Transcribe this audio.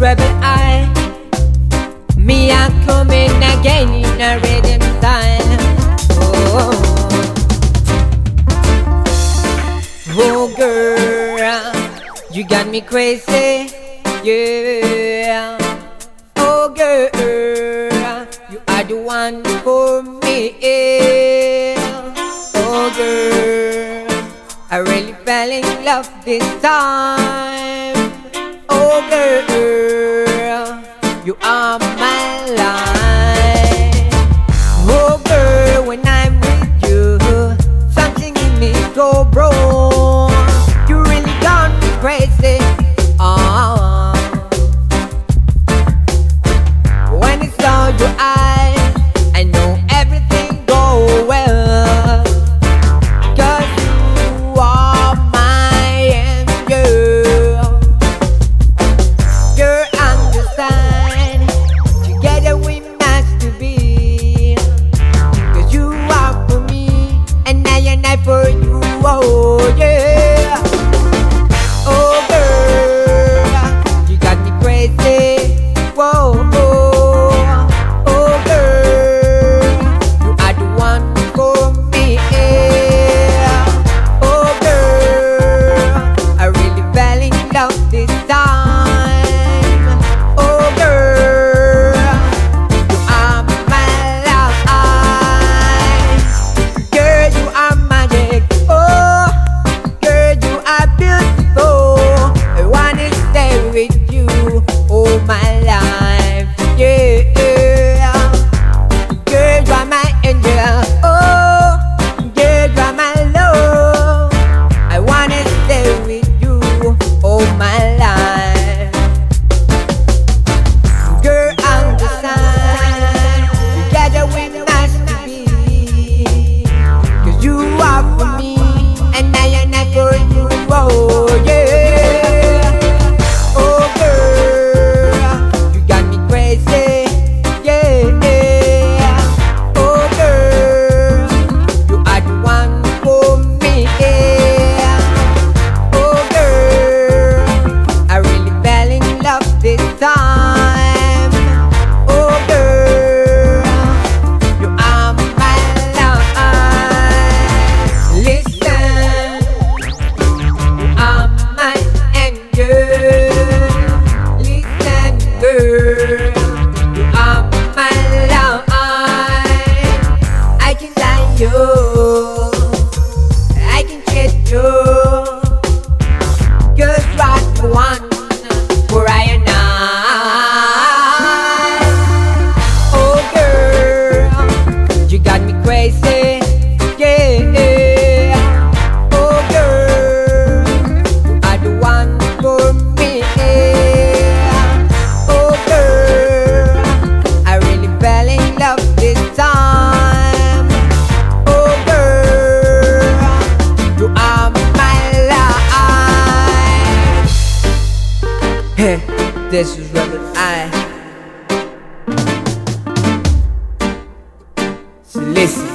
rebel eye. Me a coming again in a rhythm style. Oh, oh girl, you got me crazy, yeah. Oh girl, you are the one for me. Oh girl, I really fell in love this time. Oh girl, you are my life. Oh girl, when I'm with you, something in me go wrong. You really got me crazy. When it's all your eyes, I know everything go well. 'Cause you are my angel. Girl, understand, together we must to be. 'Cause you are for me, and I for you, oh yeah. Oh girl, you got me crazy, whoa. This is Rebel Eye. So listen.